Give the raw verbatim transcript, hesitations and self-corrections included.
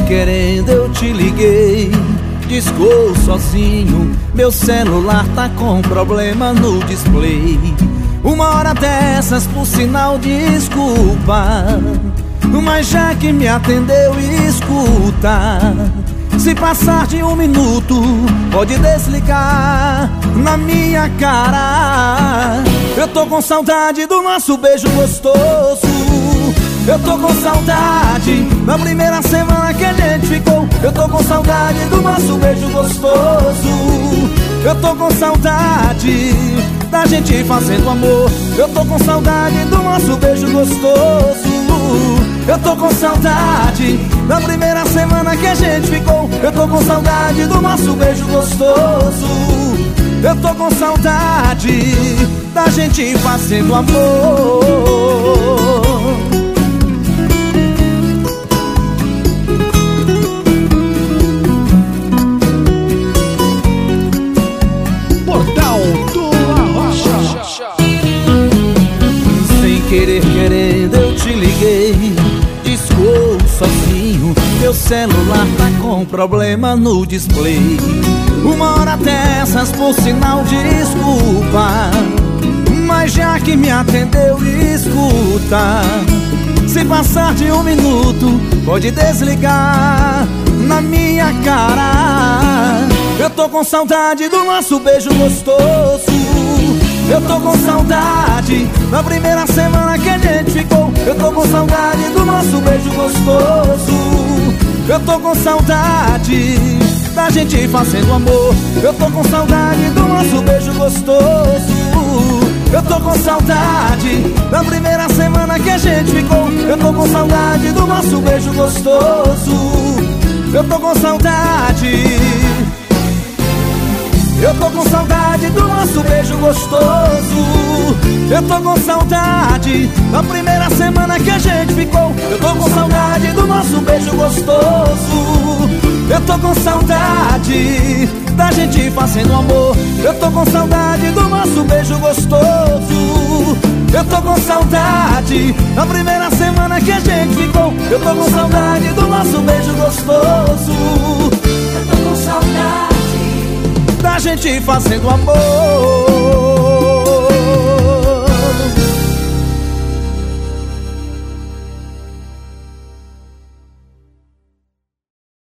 querendo eu te liguei. Discou sozinho, meu celular tá com problema no display. Uma hora dessas, por sinal, desculpa, mas já que me atendeu, escuta. Se passar de um minuto, pode desligar na minha cara. Eu tô com saudade do nosso beijo gostoso. Eu tô com saudade da primeira semana que a gente ficou. Eu tô com saudade do nosso beijo gostoso. Eu tô com saudade da gente fazendo amor. Eu tô com saudade do nosso beijo gostoso. Eu tô com saudade da primeira semana que a gente ficou. Eu tô com saudade do nosso beijo gostoso. Eu tô com saudade da gente fazendo amor. Querer, querendo, eu te liguei. Discou sozinho, meu celular tá com problema no display. Uma hora dessas, por sinal, desculpa, mas já que me atendeu, escuta. Se passar de um minuto, pode desligar na minha cara. Eu tô com saudade do nosso beijo gostoso. Eu tô com saudade da primeira semana que a gente ficou. Eu tô com saudade do nosso beijo gostoso. Eu tô com saudade da gente fazendo amor. Eu tô com saudade do nosso beijo gostoso. Eu tô com saudade da primeira semana que a gente ficou. Eu tô com saudade do nosso beijo gostoso. Eu tô com saudade. Eu tô com saudade do nosso beijo gostoso. Eu tô com saudade da primeira semana que a gente ficou. Eu tô com saudade do nosso beijo gostoso. Eu tô com saudade da gente fazendo amor. Eu tô com saudade do nosso beijo gostoso. Eu tô com saudade da primeira semana que a gente ficou. Eu tô com saudade do nosso beijo gostoso. Eu tô com saudade da gente fazendo amor.